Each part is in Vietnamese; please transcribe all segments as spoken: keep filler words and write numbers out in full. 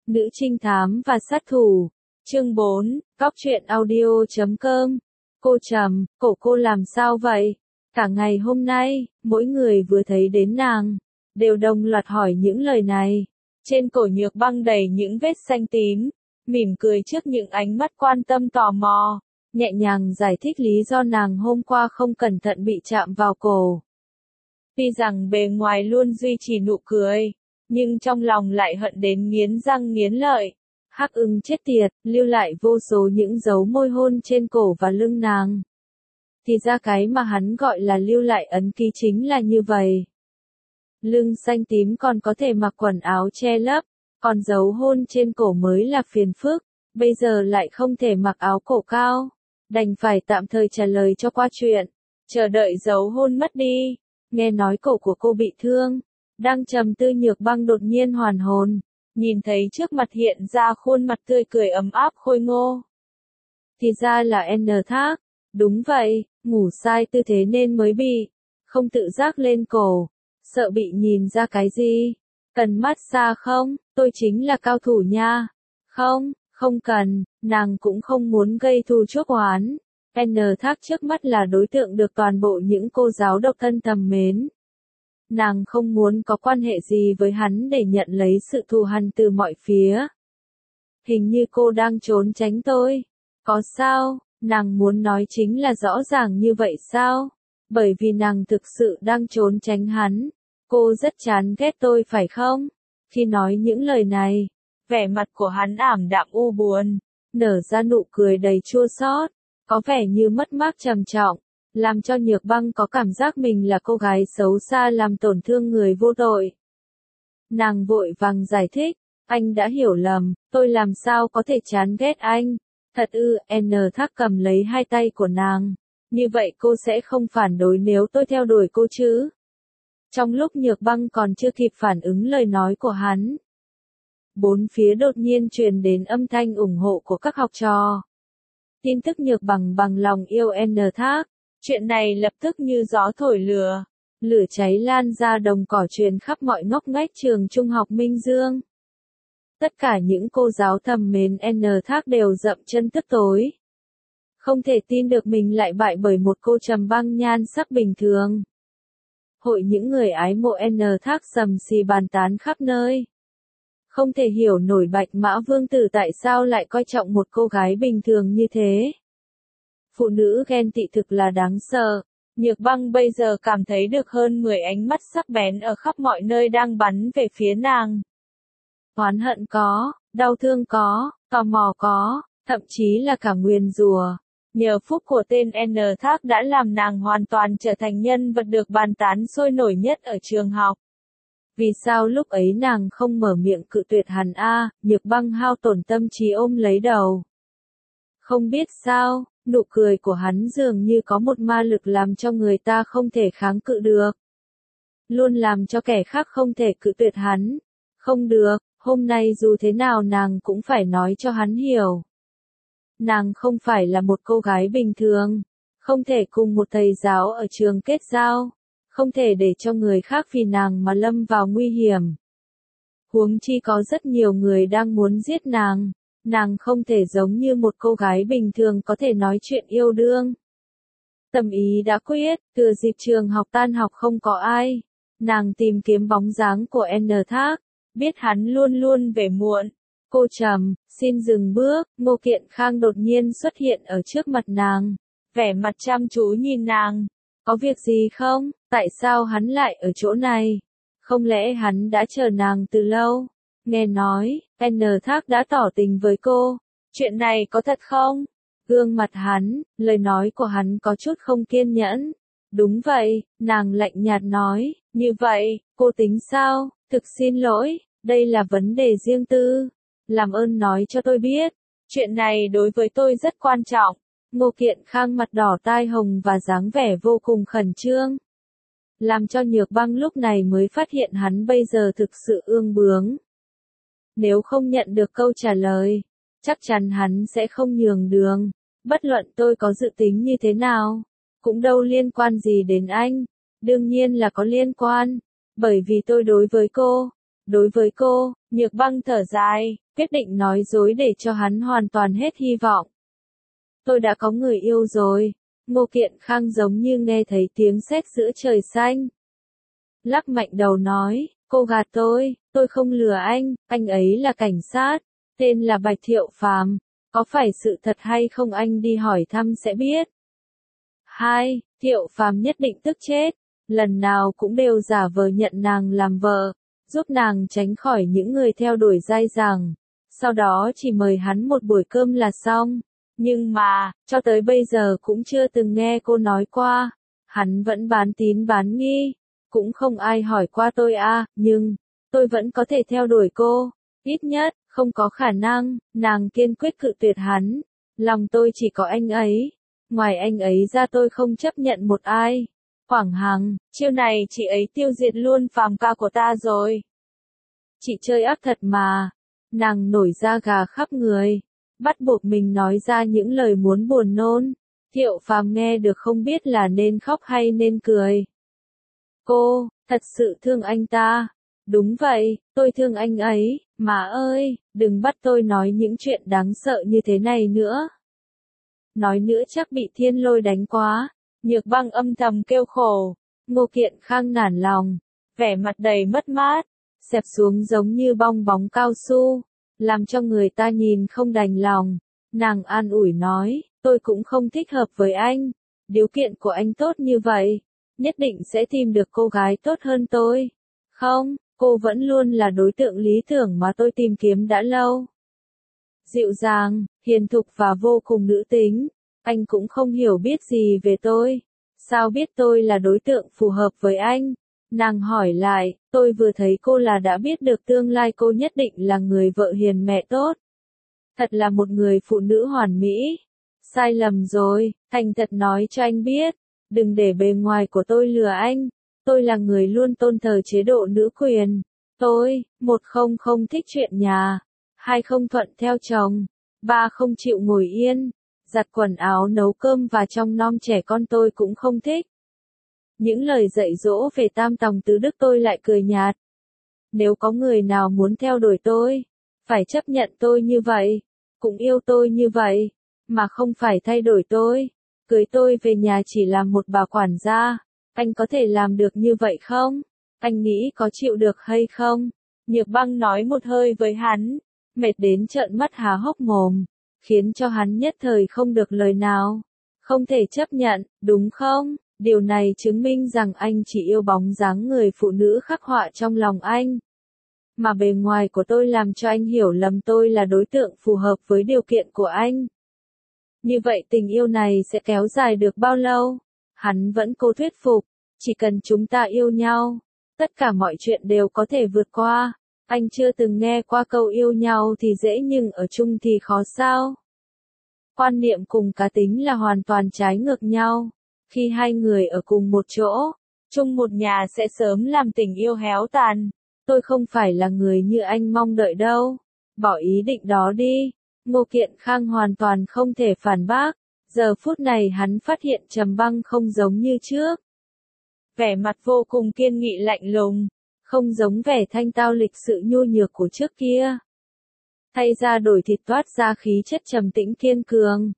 Nữ trinh thám và sát thủ. Chương bốn, Góc truyện audio chấm com. Cô Trầm, cổ cô làm sao vậy? Cả ngày hôm nay, mỗi người vừa thấy đến nàng, đều đồng loạt hỏi những lời này. Trên cổ Nhược Băng đầy những vết xanh tím, mỉm cười trước những ánh mắt quan tâm tò mò, nhẹ nhàng giải thích lý do nàng hôm qua không cẩn thận bị chạm vào cổ. Tuy rằng bề ngoài luôn duy trì nụ cười, nhưng trong lòng lại hận đến nghiến răng nghiến lợi. Hắc Ưng chết tiệt, lưu lại vô số những dấu môi hôn trên cổ và lưng nàng. Thì ra cái mà hắn gọi là lưu lại ấn ký chính là như vậy. Lưng xanh tím còn có thể mặc quần áo che lấp, còn dấu hôn trên cổ mới là phiền phức, bây giờ lại không thể mặc áo cổ cao. Đành phải tạm thời trả lời cho qua chuyện, chờ đợi dấu hôn mất đi. Nghe nói cổ của cô bị thương, đang trầm tư Nhược Băng đột nhiên hoàn hồn, nhìn thấy trước mặt hiện ra khuôn mặt tươi cười ấm áp khôi ngô. Thì ra là N Thác, đúng vậy, ngủ sai tư thế nên mới bị, không tự giác lên cổ, sợ bị nhìn ra cái gì. Cần massage không, tôi chính là cao thủ nha. Không, không cần, nàng cũng không muốn gây thù chuốc oán. N Thác trước mắt là đối tượng được toàn bộ những cô giáo độc thân thầm mến. Nàng không muốn có quan hệ gì với hắn để nhận lấy sự thù hằn từ mọi phía. Hình như cô đang trốn tránh tôi. Có sao, nàng muốn nói chính là rõ ràng như vậy sao? Bởi vì nàng thực sự đang trốn tránh hắn. Cô rất chán ghét tôi phải không? Khi nói những lời này, vẻ mặt của hắn ảm đạm u buồn, nở ra nụ cười đầy chua xót, có vẻ như mất mát trầm trọng, làm cho Nhược Băng có cảm giác mình là cô gái xấu xa làm tổn thương người vô tội. Nàng vội vàng giải thích, anh đã hiểu lầm, tôi làm sao có thể chán ghét anh. Thật ư? N Thác cầm lấy hai tay của nàng, như vậy cô sẽ không phản đối nếu tôi theo đuổi cô chứ? Trong lúc Nhược Băng còn chưa kịp phản ứng lời nói của hắn, bốn phía đột nhiên truyền đến âm thanh ủng hộ của các học trò. Tin tức Nhược Bằng bằng lòng yêu N Thác, chuyện này lập tức như gió thổi lửa, lửa cháy lan ra đồng cỏ truyền khắp mọi ngóc ngách trường trung học Minh Dương. Tất cả những cô giáo thầm mến N Thác đều dậm chân tức tối. Không thể tin được mình lại bại bởi một cô Trầm Băng nhan sắc bình thường. Hội những người ái mộ N Thác sầm xì bàn tán khắp nơi. Không thể hiểu nổi Bạch Mã Vương Tử tại sao lại coi trọng một cô gái bình thường như thế. Phụ nữ ghen tị thực là đáng sợ. Nhược Băng bây giờ cảm thấy được hơn mười ánh mắt sắc bén ở khắp mọi nơi đang bắn về phía nàng. Oán hận có, đau thương có, tò mò có, thậm chí là cả nguyền rủa. Nhờ phúc của tên N Thác đã làm nàng hoàn toàn trở thành nhân vật được bàn tán sôi nổi nhất ở trường học. Vì sao lúc ấy nàng không mở miệng cự tuyệt hắn a? Nhược Băng hao tổn tâm trí ôm lấy đầu. Không biết sao, nụ cười của hắn dường như có một ma lực làm cho người ta không thể kháng cự được. Luôn làm cho kẻ khác không thể cự tuyệt hắn. Không được, hôm nay dù thế nào nàng cũng phải nói cho hắn hiểu. Nàng không phải là một cô gái bình thường, không thể cùng một thầy giáo ở trường kết giao, không thể để cho người khác vì nàng mà lâm vào nguy hiểm. Huống chi có rất nhiều người đang muốn giết nàng, nàng không thể giống như một cô gái bình thường có thể nói chuyện yêu đương. Tâm ý đã quyết, thừa dịp trường học tan học không có ai, nàng tìm kiếm bóng dáng của N Thác, biết hắn luôn luôn về muộn. Cô Trầm, xin dừng bước. Ngô Kiện Khang đột nhiên xuất hiện ở trước mặt nàng, vẻ mặt chăm chú nhìn nàng. Có việc gì không? Tại sao hắn lại ở chỗ này? Không lẽ hắn đã chờ nàng từ lâu? Nghe nói, N Thác đã tỏ tình với cô. Chuyện này có thật không? Gương mặt hắn, lời nói của hắn có chút không kiên nhẫn. Đúng vậy, nàng lạnh nhạt nói. Như vậy, cô tính sao? Thực xin lỗi, đây là vấn đề riêng tư. Làm ơn nói cho tôi biết. Chuyện này đối với tôi rất quan trọng. Ngô Kiện Khang mặt đỏ tai hồng và dáng vẻ vô cùng khẩn trương. Làm cho Nhược Băng lúc này mới phát hiện hắn bây giờ thực sự ương bướng. Nếu không nhận được câu trả lời, chắc chắn hắn sẽ không nhường đường. Bất luận tôi có dự tính như thế nào, cũng đâu liên quan gì đến anh. Đương nhiên là có liên quan, bởi vì tôi đối với cô, đối với cô, Nhược Băng thở dài, quyết định nói dối để cho hắn hoàn toàn hết hy vọng. Tôi đã có người yêu rồi. Ngô Kiện Khang giống như nghe thấy tiếng sét giữa trời xanh. Lắc mạnh đầu nói, cô gạt tôi, tôi không lừa anh, anh ấy là cảnh sát, tên là Bạch Thiệu Phàm, có phải sự thật hay không anh đi hỏi thăm sẽ biết. Hai, Thiệu Phàm nhất định tức chết, lần nào cũng đều giả vờ nhận nàng làm vợ, giúp nàng tránh khỏi những người theo đuổi dai dẳng, sau đó chỉ mời hắn một buổi cơm là xong. Nhưng mà, cho tới bây giờ cũng chưa từng nghe cô nói qua, hắn vẫn bán tín bán nghi, cũng không ai hỏi qua tôi à, nhưng, tôi vẫn có thể theo đuổi cô, ít nhất, không có khả năng, nàng kiên quyết cự tuyệt hắn, lòng tôi chỉ có anh ấy, ngoài anh ấy ra tôi không chấp nhận một ai. Quảng Hằng, chiêu này chị ấy tiêu diệt luôn Phàm ca của ta rồi. Chị chơi ác thật mà, nàng nổi da gà khắp người. Bắt buộc mình nói ra những lời muốn buồn nôn. Thiệu Phàm nghe được không biết là nên khóc hay nên cười. Cô, thật sự thương anh ta. Đúng vậy, tôi thương anh ấy, mà ơi, đừng bắt tôi nói những chuyện đáng sợ như thế này nữa. Nói nữa chắc bị thiên lôi đánh quá. Nhược Băng âm thầm kêu khổ. Ngô Kiện Khang nản lòng, vẻ mặt đầy mất mát, xẹp xuống giống như bong bóng cao su, làm cho người ta nhìn không đành lòng. Nàng an ủi nói, tôi cũng không thích hợp với anh, điều kiện của anh tốt như vậy, nhất định sẽ tìm được cô gái tốt hơn tôi. Không, cô vẫn luôn là đối tượng lý tưởng mà tôi tìm kiếm đã lâu. Dịu dàng, hiền thục và vô cùng nữ tính, anh cũng không hiểu biết gì về tôi. Sao biết tôi là đối tượng phù hợp với anh? Nàng hỏi lại, tôi vừa thấy cô là đã biết được tương lai cô nhất định là người vợ hiền mẹ tốt. Thật là một người phụ nữ hoàn mỹ. Sai lầm rồi, thành thật nói cho anh biết, đừng để bề ngoài của tôi lừa anh. Tôi là người luôn tôn thờ chế độ nữ quyền. Tôi, một không không thích chuyện nhà, hai không thuận theo chồng, ba không chịu ngồi yên, giặt quần áo nấu cơm và trông nom trẻ con tôi cũng không thích. Những lời dạy dỗ về tam tòng tứ đức tôi lại cười nhạt. Nếu có người nào muốn theo đuổi tôi, phải chấp nhận tôi như vậy, cũng yêu tôi như vậy, mà không phải thay đổi tôi, cưới tôi về nhà chỉ làm một bà quản gia, anh có thể làm được như vậy không? Anh nghĩ có chịu được hay không? Nhược Băng nói một hơi với hắn, mệt đến trợn mắt há hốc mồm, khiến cho hắn nhất thời không được lời nào. Không thể chấp nhận, đúng không? Điều này chứng minh rằng anh chỉ yêu bóng dáng người phụ nữ khắc họa trong lòng anh. Mà bề ngoài của tôi làm cho anh hiểu lầm tôi là đối tượng phù hợp với điều kiện của anh. Như vậy tình yêu này sẽ kéo dài được bao lâu? Hắn vẫn cố thuyết phục, chỉ cần chúng ta yêu nhau, tất cả mọi chuyện đều có thể vượt qua. Anh chưa từng nghe qua câu yêu nhau thì dễ nhưng ở chung thì khó sao? Quan niệm cùng cá tính là hoàn toàn trái ngược nhau. Khi hai người ở cùng một chỗ, chung một nhà sẽ sớm làm tình yêu héo tàn. Tôi không phải là người như anh mong đợi đâu. Bỏ ý định đó đi. Ngô Kiện Khang hoàn toàn không thể phản bác. Giờ phút này hắn phát hiện Trầm Băng không giống như trước. Vẻ mặt vô cùng kiên nghị lạnh lùng, không giống vẻ thanh tao lịch sự nhu nhược của trước kia. Thay ra đổi thịt toát ra khí chất trầm tĩnh kiên cường.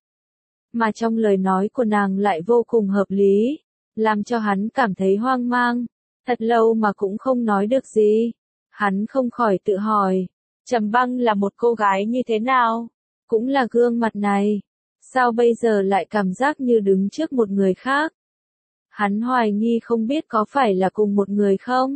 Mà trong lời nói của nàng lại vô cùng hợp lý, làm cho hắn cảm thấy hoang mang, thật lâu mà cũng không nói được gì. Hắn không khỏi tự hỏi, Trầm Băng là một cô gái như thế nào? Cũng là gương mặt này, sao bây giờ lại cảm giác như đứng trước một người khác? Hắn hoài nghi không biết có phải là cùng một người không?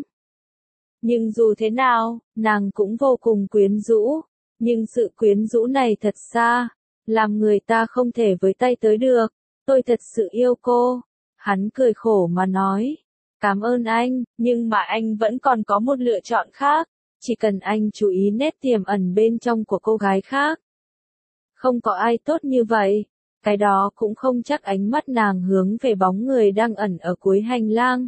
Nhưng dù thế nào, nàng cũng vô cùng quyến rũ, nhưng sự quyến rũ này thật xa, làm người ta không thể với tay tới được. Tôi thật sự yêu cô. Hắn cười khổ mà nói, cảm ơn anh, nhưng mà anh vẫn còn có một lựa chọn khác, chỉ cần anh chú ý nét tiềm ẩn bên trong của cô gái khác. Không có ai tốt như vậy, cái đó cũng không chắc. Ánh mắt nàng hướng về bóng người đang ẩn ở cuối hành lang.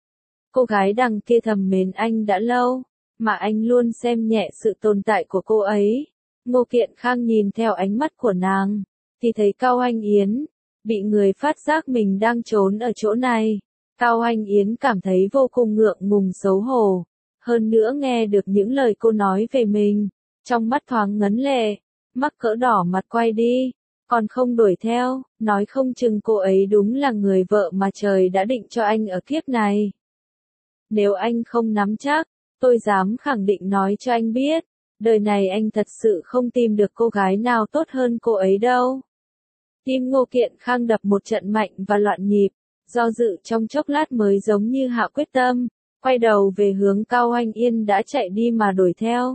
Cô gái đằng kia thầm mến anh đã lâu, mà anh luôn xem nhẹ sự tồn tại của cô ấy. Ngô Kiện Khang nhìn theo ánh mắt của nàng, thì thấy Cao Anh Yến, bị người phát giác mình đang trốn ở chỗ này. Cao Anh Yến cảm thấy vô cùng ngượng ngùng xấu hổ, hơn nữa nghe được những lời cô nói về mình, trong mắt thoáng ngấn lệ, mắc cỡ đỏ mặt quay đi, còn không đuổi theo, nói không chừng cô ấy đúng là người vợ mà trời đã định cho anh ở kiếp này. Nếu anh không nắm chắc, tôi dám khẳng định nói cho anh biết, đời này anh thật sự không tìm được cô gái nào tốt hơn cô ấy đâu. Tim Ngô Kiện Khang đập một trận mạnh và loạn nhịp, do dự trong chốc lát mới giống như hạ quyết tâm, quay đầu về hướng Cao Anh Yên đã chạy đi mà đuổi theo.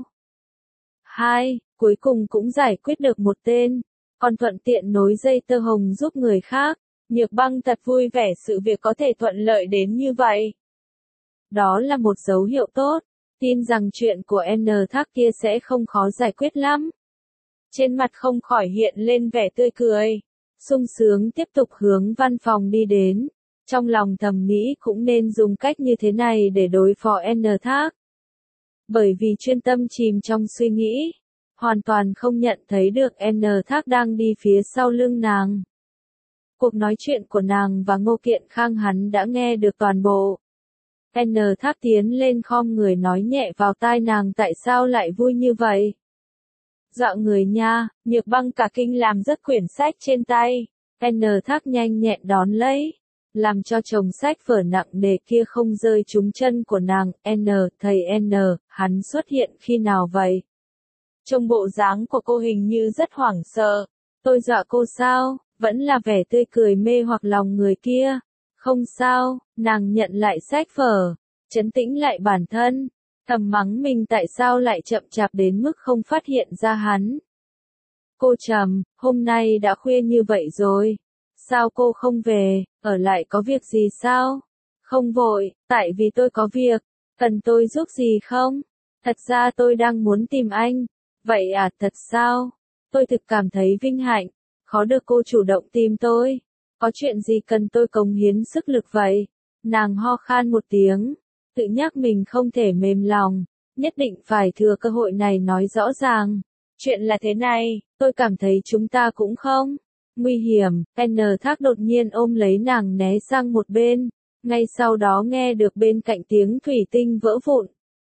Hai, cuối cùng cũng giải quyết được một tên, còn thuận tiện nối dây tơ hồng giúp người khác. Nhược Băng thật vui vẻ sự việc có thể thuận lợi đến như vậy. Đó là một dấu hiệu tốt, tin rằng chuyện của N Thác kia sẽ không khó giải quyết lắm. Trên mặt không khỏi hiện lên vẻ tươi cười, sung sướng tiếp tục hướng văn phòng đi đến. Trong lòng thầm nghĩ cũng nên dùng cách như thế này để đối phó N Thác. Bởi vì chuyên tâm chìm trong suy nghĩ, hoàn toàn không nhận thấy được N Thác đang đi phía sau lưng nàng. Cuộc nói chuyện của nàng và Ngô Kiện Khang hắn đã nghe được toàn bộ. N Thác tiến lên khom người nói nhẹ vào tai nàng tại sao lại vui như vậy. Dọa người nha, Nhược Băng cả kinh làm rớt quyển sách trên tay. N Thác nhanh nhẹn đón lấy, làm cho chồng sách vở nặng nề kia không rơi trúng chân của nàng. N, thầy N, hắn xuất hiện khi nào vậy? Trông bộ dáng của cô hình như rất hoảng sợ. Tôi dọa cô sao? Vẫn là vẻ tươi cười mê hoặc lòng người kia. Không sao, nàng nhận lại sách vở, trấn tĩnh lại bản thân, thầm mắng mình tại sao lại chậm chạp đến mức không phát hiện ra hắn. Cô Trầm, hôm nay đã khuya như vậy rồi. Sao cô không về, ở lại có việc gì sao? Không vội, tại vì tôi có việc. Cần tôi giúp gì không? Thật ra tôi đang muốn tìm anh. Vậy à, thật sao? Tôi thực cảm thấy vinh hạnh. Khó được cô chủ động tìm tôi. Có chuyện gì cần tôi cống hiến sức lực vậy? Nàng ho khan một tiếng, tự nhắc mình không thể mềm lòng, nhất định phải thừa cơ hội này nói rõ ràng. Chuyện là thế này, tôi cảm thấy chúng ta cũng không nguy hiểm. N Thác đột nhiên ôm lấy nàng né sang một bên, ngay sau đó nghe được bên cạnh tiếng thủy tinh vỡ vụn.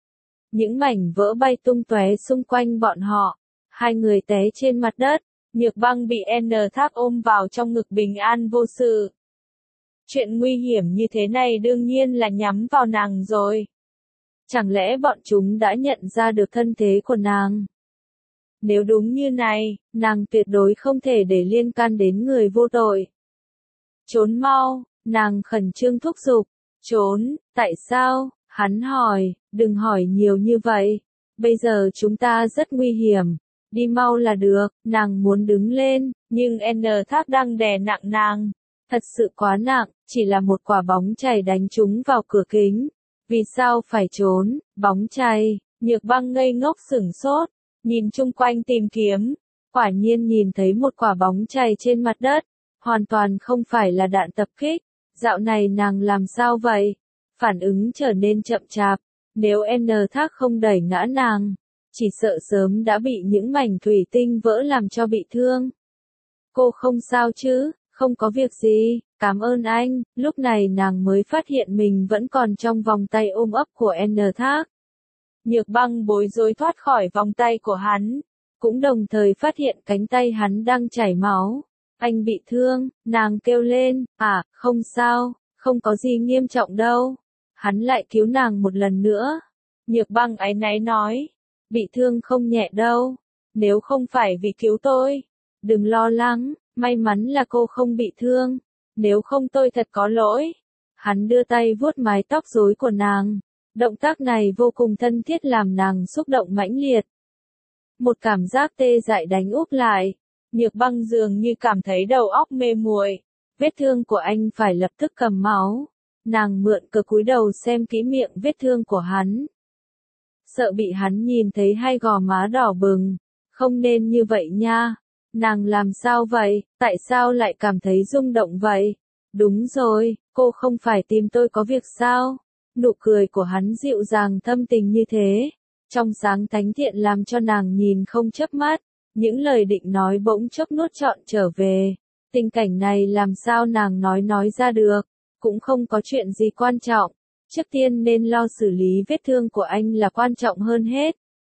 Những mảnh vỡ bay tung tóe xung quanh bọn họ, hai người té trên mặt đất. Nhược Băng bị N Thác ôm vào trong ngực bình an vô sự. Chuyện nguy hiểm như thế này đương nhiên là nhắm vào nàng rồi. Chẳng lẽ bọn chúng đã nhận ra được thân thế của nàng? Nếu đúng như này, nàng tuyệt đối không thể để liên can đến người vô tội. Trốn mau, nàng khẩn trương thúc giục. Trốn, tại sao? Hắn hỏi, đừng hỏi nhiều như vậy. Bây giờ chúng ta rất nguy hiểm. Đi mau là được, nàng muốn đứng lên, nhưng N Thác đang đè nặng nàng. Thật sự quá nặng, chỉ là một quả bóng chày đánh trúng vào cửa kính. Vì sao phải trốn, bóng chày? Nhược Băng ngây ngốc sửng sốt, nhìn chung quanh tìm kiếm. Quả nhiên nhìn thấy một quả bóng chày trên mặt đất, hoàn toàn không phải là đạn tập kích. Dạo này nàng làm sao vậy? Phản ứng trở nên chậm chạp, nếu N Thác không đẩy ngã nàng, chỉ sợ sớm đã bị những mảnh thủy tinh vỡ làm cho bị thương. Cô không sao chứ, không có việc gì, cảm ơn anh. Lúc này nàng mới phát hiện mình vẫn còn trong vòng tay ôm ấp của N Thác. Nhược Băng bối rối thoát khỏi vòng tay của hắn, cũng đồng thời phát hiện cánh tay hắn đang chảy máu. Anh bị thương, nàng kêu lên, à, không sao, không có gì nghiêm trọng đâu. Hắn lại cứu nàng một lần nữa. Nhược Băng áy náy nói, bị thương không nhẹ đâu, nếu không phải vì cứu tôi, đừng lo lắng, may mắn là cô không bị thương, nếu không tôi thật có lỗi. Hắn đưa tay vuốt mái tóc rối của nàng, động tác này vô cùng thân thiết làm nàng xúc động mãnh liệt. Một cảm giác tê dại đánh úp lại, Nhược Băng dường như cảm thấy đầu óc mê muội, vết thương của anh phải lập tức cầm máu. Nàng mượn cớ cúi đầu xem kỹ miệng vết thương của hắn. Sợ bị hắn nhìn thấy hai gò má đỏ bừng, không nên như vậy nha. Nàng làm sao vậy, tại sao lại cảm thấy rung động vậy? Đúng rồi, cô không phải tìm tôi có việc sao? Nụ cười của hắn dịu dàng thâm tình như thế, trong sáng thánh thiện làm cho nàng nhìn không chớp mắt, những lời định nói bỗng chốc nuốt trọn trở về. Tình cảnh này làm sao nàng nói nói ra được, cũng không có chuyện gì quan trọng. Trước tiên nên lo xử lý vết thương của anh là quan trọng hơn hết.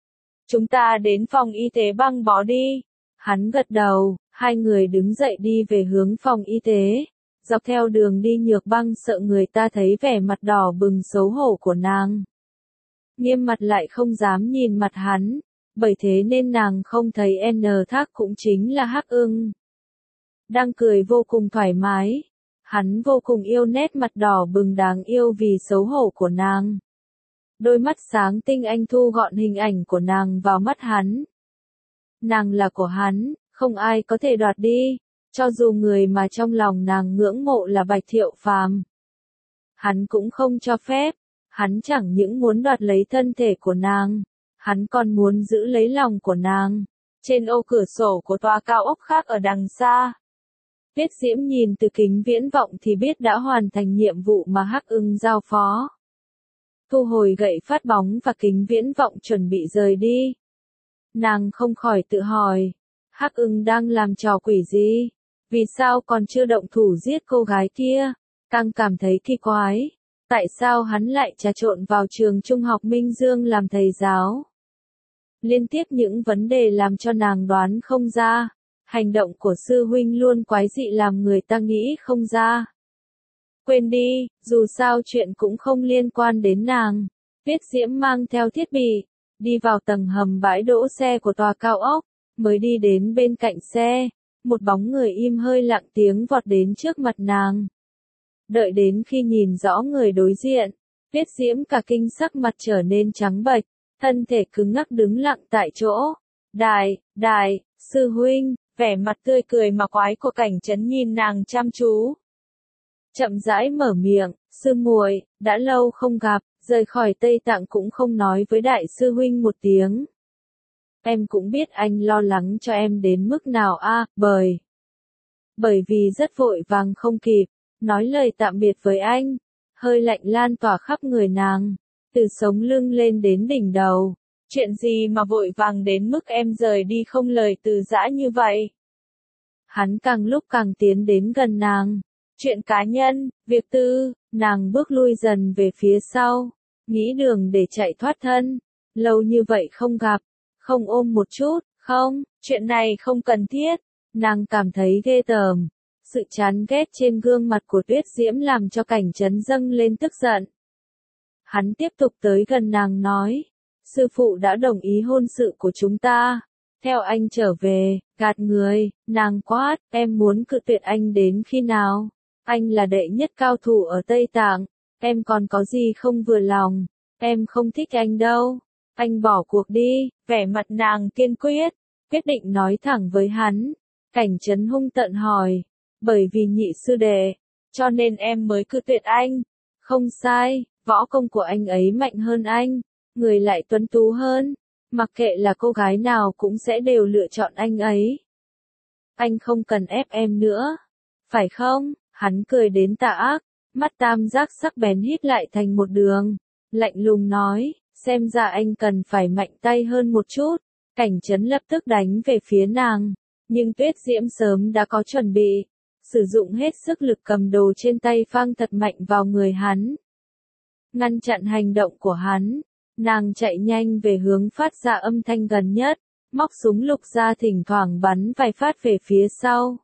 Chúng ta đến phòng y tế băng bó đi. Hắn gật đầu, hai người đứng dậy đi về hướng phòng y tế. Dọc theo đường đi Nhược Băng sợ người ta thấy vẻ mặt đỏ bừng xấu hổ của nàng. Nghiêm mặt lại không dám nhìn mặt hắn, bởi thế nên nàng không thấy N Thác cũng chính là Hắc Ưng. Đang cười vô cùng thoải mái, hắn vô cùng yêu nét mặt đỏ bừng đáng yêu vì xấu hổ của nàng. Đôi mắt sáng tinh anh thu gọn hình ảnh của nàng vào mắt hắn. Nàng là của hắn, không ai có thể đoạt đi, cho dù người mà trong lòng nàng ngưỡng mộ là Bạch Thiệu Phàm. Hắn cũng không cho phép, hắn chẳng những muốn đoạt lấy thân thể của nàng, hắn còn muốn giữ lấy lòng của nàng. Trên ô cửa sổ của tòa cao ốc khác ở đằng xa, Tuyết Diễm nhìn từ kính viễn vọng thì biết đã hoàn thành nhiệm vụ mà Hắc Ưng giao phó. Thu hồi gậy phát bóng và kính viễn vọng chuẩn bị rời đi. Nàng không khỏi tự hỏi, Hắc Ưng đang làm trò quỷ gì? Vì sao còn chưa động thủ giết cô gái kia? Càng cảm thấy kỳ quái. Tại sao hắn lại trà trộn vào trường trung học Minh Dương làm thầy giáo? Liên tiếp những vấn đề làm cho nàng đoán không ra. Hành động của sư huynh luôn quái dị làm người ta nghĩ không ra. Quên đi, dù sao chuyện cũng không liên quan đến nàng. Tuyết Diễm mang theo thiết bị, đi vào tầng hầm bãi đỗ xe của tòa cao ốc, mới đi đến bên cạnh xe, một bóng người im hơi lặng tiếng vọt đến trước mặt nàng. Đợi đến khi nhìn rõ người đối diện, Tuyết Diễm cả kinh sắc mặt trở nên trắng bệch, thân thể cứng ngắc đứng lặng tại chỗ. Đại, đại, sư huynh, vẻ mặt tươi cười mà quái của Cảnh Trấn nhìn nàng chăm chú. Chậm rãi mở miệng, sư muội, đã lâu không gặp, rời khỏi Tây Tạng cũng không nói với đại sư huynh một tiếng. Em cũng biết anh lo lắng cho em đến mức nào a, à, bởi. Bởi vì rất vội vàng không kịp, nói lời tạm biệt với anh, hơi lạnh lan tỏa khắp người nàng, từ sống lưng lên đến đỉnh đầu. Chuyện gì mà vội vàng đến mức em rời đi không lời từ giã như vậy? Hắn càng lúc càng tiến đến gần nàng. Chuyện cá nhân, việc tư, nàng bước lui dần về phía sau, nghĩ đường để chạy thoát thân. Lâu như vậy không gặp, không ôm một chút, không, chuyện này không cần thiết. Nàng cảm thấy ghê tởm. Sự chán ghét trên gương mặt của Tuyết Diễm làm cho Cảnh Trấn dâng lên tức giận. Hắn tiếp tục tới gần nàng nói, sư phụ đã đồng ý hôn sự của chúng ta. Theo anh trở về, gạt người, nàng quát, em muốn cự tuyệt anh đến khi nào? Anh là đệ nhất cao thủ ở Tây Tạng, em còn có gì không vừa lòng, em không thích anh đâu. Anh bỏ cuộc đi, vẻ mặt nàng kiên quyết, quyết định nói thẳng với hắn. Cảnh Trấn hung tợn hỏi, bởi vì nhị sư đệ, cho nên em mới cự tuyệt anh. Không sai, võ công của anh ấy mạnh hơn anh, người lại tuấn tú hơn, mặc kệ là cô gái nào cũng sẽ đều lựa chọn anh ấy. Anh không cần ép em nữa, phải không? Hắn cười đến tà ác, mắt tam giác sắc bén hít lại thành một đường, lạnh lùng nói, xem ra anh cần phải mạnh tay hơn một chút. Cảnh Trấn lập tức đánh về phía nàng, nhưng Tuyết Diễm sớm đã có chuẩn bị, sử dụng hết sức lực cầm đồ trên tay phang thật mạnh vào người hắn. Ngăn chặn hành động của hắn, nàng chạy nhanh về hướng phát ra âm thanh gần nhất, móc súng lục ra thỉnh thoảng bắn vài phát về phía sau.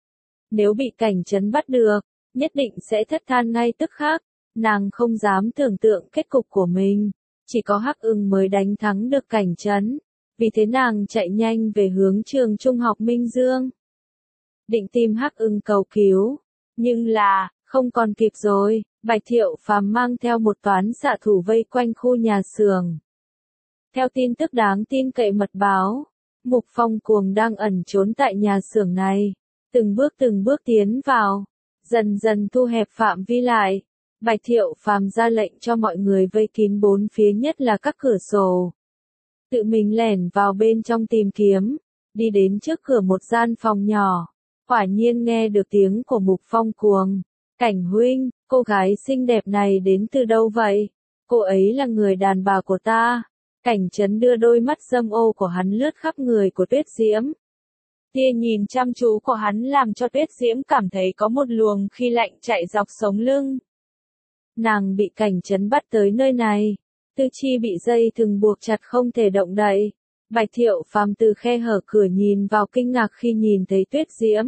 Nếu bị Cảnh Trấn bắt được, nhất định sẽ thất than ngay tức khắc, nàng không dám tưởng tượng kết cục của mình, chỉ có Hắc Ưng mới đánh thắng được Cảnh Trấn, vì thế nàng chạy nhanh về hướng trường trung học Minh Dương. Định tìm Hắc Ưng cầu cứu, nhưng là, không còn kịp rồi, Bạch Thiệu Phàm mang theo một toán xạ thủ vây quanh khu nhà xưởng. Theo tin tức đáng tin cậy mật báo, Mục Phong Cuồng đang ẩn trốn tại nhà xưởng này, từng bước từng bước tiến vào, dần dần thu hẹp phạm vi lại. Bạch Thiệu Phàm ra lệnh cho mọi người vây kín bốn phía nhất là các cửa sổ. Tự mình lẻn vào bên trong tìm kiếm, đi đến trước cửa một gian phòng nhỏ, quả nhiên nghe được tiếng của Mục Phong Cuồng. Cảnh huynh, cô gái xinh đẹp này đến từ đâu vậy? Cô ấy là người đàn bà của ta. Cảnh Trấn đưa đôi mắt dâm ô của hắn lướt khắp người của Tuyết Diễm. Tia nhìn chăm chú của hắn làm cho Tuyết Diễm cảm thấy có một luồng khí lạnh chạy dọc sống lưng. Nàng bị Cảnh Trấn bắt tới nơi này, tư chi bị dây thừng buộc chặt không thể động đậy, Bạch Thiệu Phàm từ khe hở cửa nhìn vào kinh ngạc khi nhìn thấy Tuyết Diễm.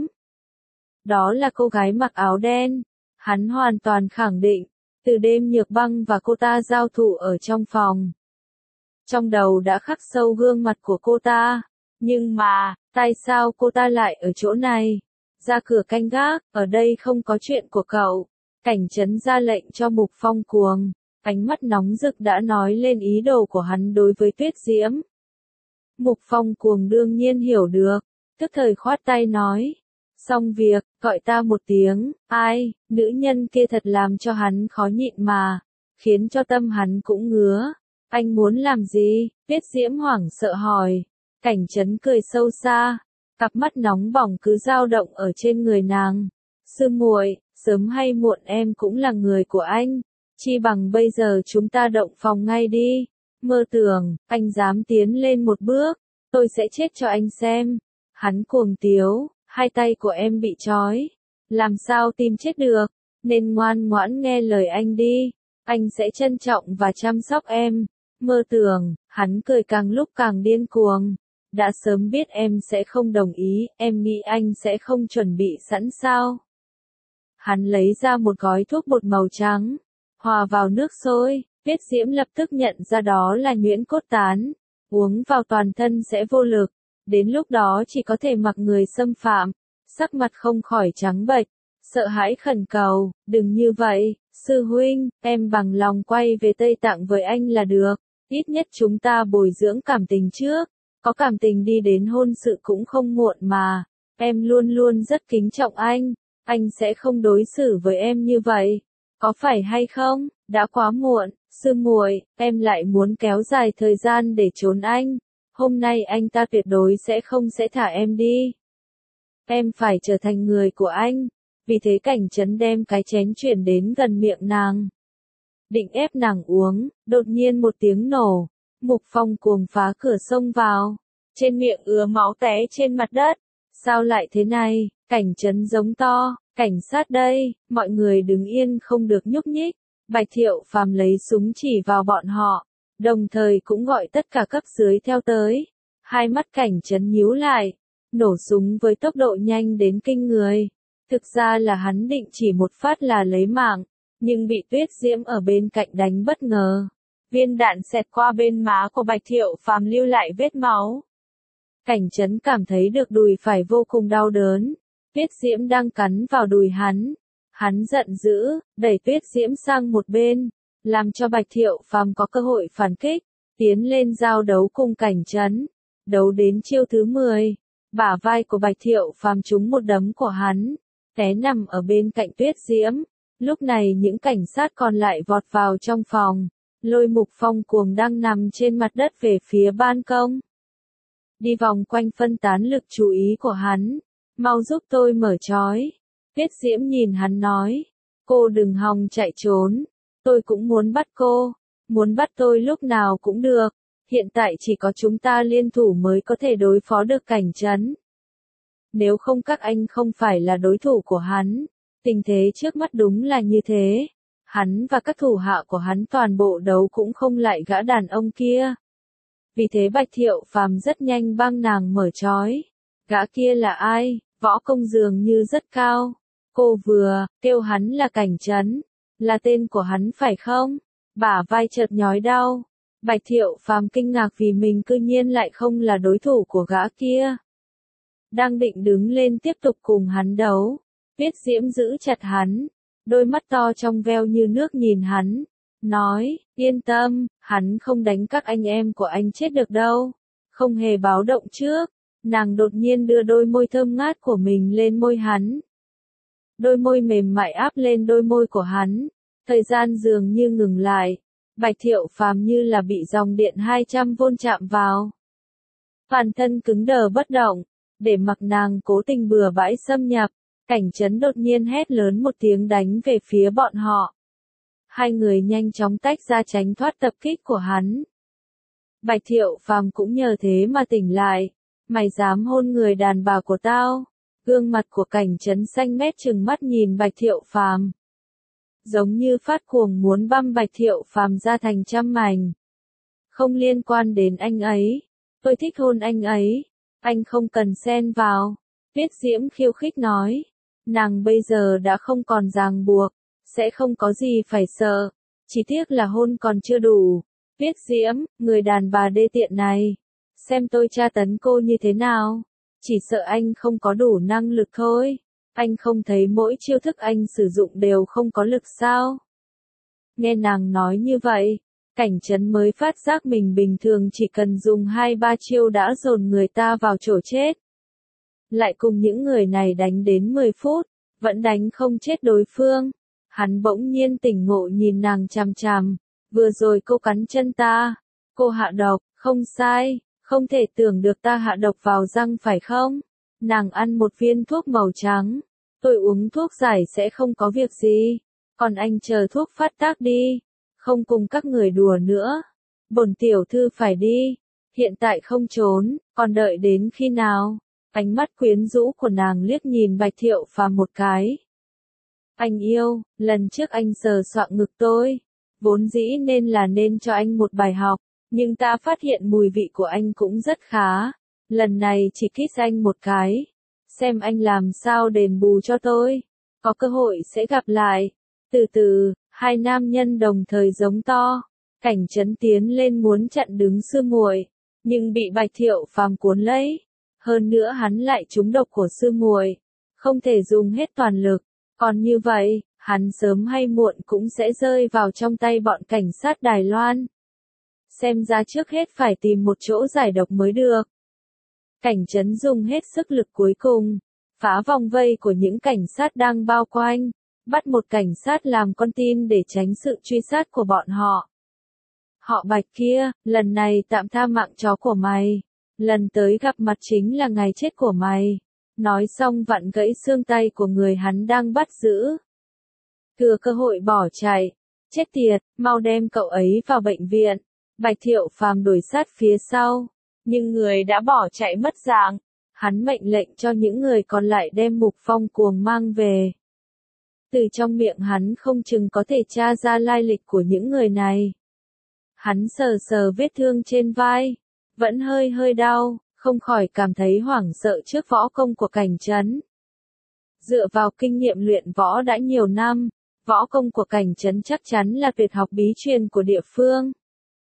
Đó là cô gái mặc áo đen. Hắn hoàn toàn khẳng định, từ đêm Nhược Băng và cô ta giao thủ ở trong phòng. Trong đầu đã khắc sâu gương mặt của cô ta. Nhưng mà, tại sao cô ta lại ở chỗ này? Ra cửa canh gác, ở đây không có chuyện của cậu. Cảnh Trấn ra lệnh cho Mục Phong Cuồng. Ánh mắt nóng rực đã nói lên ý đồ của hắn đối với Tuyết Diễm. Mục Phong Cuồng đương nhiên hiểu được, tức thời khoát tay nói. Xong việc, gọi ta một tiếng, ai, nữ nhân kia thật làm cho hắn khó nhịn mà, khiến cho tâm hắn cũng ngứa. Anh muốn làm gì? Tuyết Diễm hoảng sợ hỏi. Cảnh Trấn cười sâu xa, cặp mắt nóng bỏng cứ dao động ở trên người nàng. Sư muội, sớm hay muộn em cũng là người của anh, chi bằng bây giờ chúng ta động phòng ngay đi. Mơ tưởng, anh dám tiến lên một bước, tôi sẽ chết cho anh xem. Hắn cuồng tiếu, hai tay của em bị trói, làm sao tìm chết được, nên ngoan ngoãn nghe lời anh đi, anh sẽ trân trọng và chăm sóc em. Mơ tưởng, hắn cười càng lúc càng điên cuồng. Đã sớm biết em sẽ không đồng ý, em nghĩ anh sẽ không chuẩn bị sẵn sao. Hắn lấy ra một gói thuốc bột màu trắng, hòa vào nước sôi, Tuyết Diễm lập tức nhận ra đó là nhuyễn cốt tán, uống vào toàn thân sẽ vô lực, đến lúc đó chỉ có thể mặc người xâm phạm, sắc mặt không khỏi trắng bệch, sợ hãi khẩn cầu, đừng như vậy, sư huynh, em bằng lòng quay về Tây Tạng với anh là được, ít nhất chúng ta bồi dưỡng cảm tình trước, có cảm tình đi đến hôn sự cũng không muộn mà, em luôn luôn rất kính trọng anh, anh sẽ không đối xử với em như vậy, có phải hay không? Đã quá muộn, sư muội, em lại muốn kéo dài thời gian để trốn anh. Hôm nay anh ta tuyệt đối sẽ không sẽ thả em đi. Em phải trở thành người của anh. Vì thế Cảnh Trấn đem cái chén chuyển đến gần miệng nàng. Định ép nàng uống, đột nhiên một tiếng nổ. Mục Phong Cuồng phá cửa xông vào. Trên miệng ứa máu té trên mặt đất. Sao lại thế này? Cảnh Trấn giống to. Cảnh sát đây, mọi người đứng yên không được nhúc nhích. Bạch Thiệu Phàm lấy súng chỉ vào bọn họ, đồng thời cũng gọi tất cả cấp dưới theo tới. Hai mắt Cảnh Trấn nhíu lại, nổ súng với tốc độ nhanh đến kinh người. Thực ra là hắn định chỉ một phát là lấy mạng, nhưng bị Tuyết Diễm ở bên cạnh đánh bất ngờ. Viên đạn xẹt qua bên má của Bạch Thiệu Phàm lưu lại vết máu. Cảnh Trấn cảm thấy được đùi phải vô cùng đau đớn. Tuyết Diễm đang cắn vào đùi hắn. Hắn giận dữ, đẩy Tuyết Diễm sang một bên, làm cho Bạch Thiệu Phàm có cơ hội phản kích, tiến lên giao đấu cùng Cảnh Trấn. Đấu đến chiêu thứ mười, bả vai của Bạch Thiệu Phàm trúng một đấm của hắn, té nằm ở bên cạnh Tuyết Diễm. Lúc này những cảnh sát còn lại vọt vào trong phòng, lôi Mục Phong Cuồng đang nằm trên mặt đất về phía ban công. Đi vòng quanh phân tán lực chú ý của hắn, mau giúp tôi mở trói. Tuyết Diễm nhìn hắn nói, cô đừng hòng chạy trốn, tôi cũng muốn bắt cô, muốn bắt tôi lúc nào cũng được, hiện tại chỉ có chúng ta liên thủ mới có thể đối phó được Cảnh Trấn. Nếu không các anh không phải là đối thủ của hắn, tình thế trước mắt đúng là như thế, hắn và các thủ hạ của hắn toàn bộ đấu cũng không lại gã đàn ông kia. Vì thế Bạch Thiệu Phàm rất nhanh băng nàng mở trói, gã kia là ai, võ công dường như rất cao. Cô vừa kêu hắn là Cảnh Trấn, là tên của hắn phải không? Bả vai chợt nhói đau. Bạch Thiệu Phàm kinh ngạc vì mình cư nhiên lại không là đối thủ của gã kia. Đang định đứng lên tiếp tục cùng hắn đấu, Tuyết Diễm giữ chặt hắn, đôi mắt to trong veo như nước nhìn hắn, nói, yên tâm, hắn không đánh các anh em của anh chết được đâu, không hề báo động trước. Nàng đột nhiên đưa đôi môi thơm ngát của mình lên môi hắn. Đôi môi mềm mại áp lên đôi môi của hắn, thời gian dường như ngừng lại, Bạch Thiệu Phàm như là bị dòng điện hai trăm vôn chạm vào. Toàn thân cứng đờ bất động, để mặc nàng cố tình bừa bãi xâm nhập, Cảnh Trấn đột nhiên hét lớn một tiếng đánh về phía bọn họ. Hai người nhanh chóng tách ra tránh thoát tập kích của hắn. Bạch Thiệu Phàm cũng nhờ thế mà tỉnh lại, mày dám hôn người đàn bà của tao? Gương mặt của Cảnh Trấn xanh mét trừng mắt nhìn Bạch Thiệu Phàm, giống như phát cuồng muốn băm Bạch Thiệu Phàm ra thành trăm mảnh. Không liên quan đến anh ấy, Tôi thích hôn anh ấy, anh không cần xen vào. Tuyết Diễm khiêu khích nói, nàng bây giờ đã không còn ràng buộc, sẽ không có gì phải sợ, chỉ tiếc là hôn còn chưa đủ. Tuyết Diễm, người đàn bà đê tiện này, xem tôi tra tấn cô như thế nào, chỉ sợ anh không có đủ năng lực thôi, anh không thấy mỗi chiêu thức anh sử dụng đều không có lực sao? Nghe nàng nói như vậy, Cảnh Trấn mới phát giác mình bình thường chỉ cần dùng hai ba chiêu đã dồn người ta vào chỗ chết. Lại cùng những người này đánh đến mười phút, vẫn đánh không chết đối phương. Hắn bỗng nhiên tỉnh ngộ nhìn nàng chằm chằm, vừa rồi cô cắn chân ta, cô hạ độc, không sai, không thể tưởng được ta hạ độc vào răng phải không? Nàng ăn một viên thuốc màu trắng, tôi uống thuốc giải sẽ không có việc gì, còn anh chờ thuốc phát tác đi, không cùng các người đùa nữa. Bổn tiểu thư phải đi, hiện tại không trốn, còn đợi đến khi nào? Ánh mắt quyến rũ của nàng liếc nhìn Bạch Thiệu Phàm một cái. Anh yêu, lần trước anh sờ soạng ngực tôi, vốn dĩ nên là nên cho anh một bài học, nhưng ta phát hiện mùi vị của anh cũng rất khá. Lần này chỉ kiss anh một cái, xem anh làm sao đền bù cho tôi. Có cơ hội sẽ gặp lại. Từ từ, hai nam nhân đồng thời giống to. Cảnh Trấn tiến lên muốn chặn đứng sư muội, nhưng bị Bạch Thiệu Phàm cuốn lấy. Hơn nữa hắn lại trúng độc của sư muội, không thể dùng hết toàn lực. Còn như vậy, hắn sớm hay muộn cũng sẽ rơi vào trong tay bọn cảnh sát Đài Loan. Xem ra trước hết phải tìm một chỗ giải độc mới được. Cảnh Trấn dùng hết sức lực cuối cùng, phá vòng vây của những cảnh sát đang bao quanh, bắt một cảnh sát làm con tin để tránh sự truy sát của bọn họ. Họ Bạch kia, lần này tạm tha mạng chó của mày, lần tới gặp mặt chính là ngày chết của mày. Nói xong vặn gãy xương tay của người hắn đang bắt giữ. Thừa cơ hội bỏ chạy. Chết tiệt, mau đem cậu ấy vào bệnh viện. Bạch Thiệu Phàm đuổi sát phía sau. Nhưng người đã bỏ chạy mất dạng. Hắn mệnh lệnh cho những người còn lại đem Mục Phong Cuồng mang về. Từ trong miệng hắn không chừng có thể tra ra lai lịch của những người này. Hắn sờ sờ vết thương trên vai. Vẫn hơi hơi đau. Không khỏi cảm thấy hoảng sợ trước võ công của Cảnh Trấn. Dựa vào kinh nghiệm luyện võ đã nhiều năm, võ công của Cảnh Trấn chắc chắn là tuyệt học bí truyền của địa phương.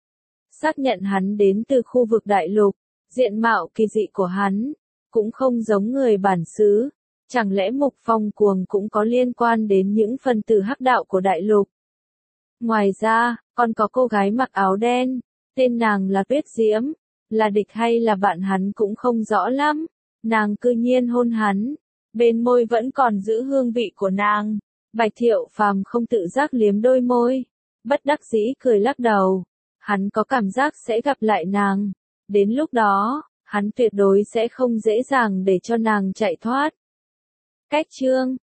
Xác nhận hắn đến từ khu vực đại lục, diện mạo kỳ dị của hắn, cũng không giống người bản xứ. Chẳng lẽ Mục Phong Cuồng cũng có liên quan đến những phần tử hắc đạo của đại lục? Ngoài ra, còn có cô gái mặc áo đen, tên nàng là Tuyết Diễm. Là địch hay là bạn hắn cũng không rõ lắm. Nàng cư nhiên hôn hắn. Bên môi vẫn còn giữ hương vị của nàng. Bạch Thiệu Phàm không tự giác liếm đôi môi. Bất đắc dĩ cười lắc đầu. Hắn có cảm giác sẽ gặp lại nàng. Đến lúc đó, hắn tuyệt đối sẽ không dễ dàng để cho nàng chạy thoát. Cách chương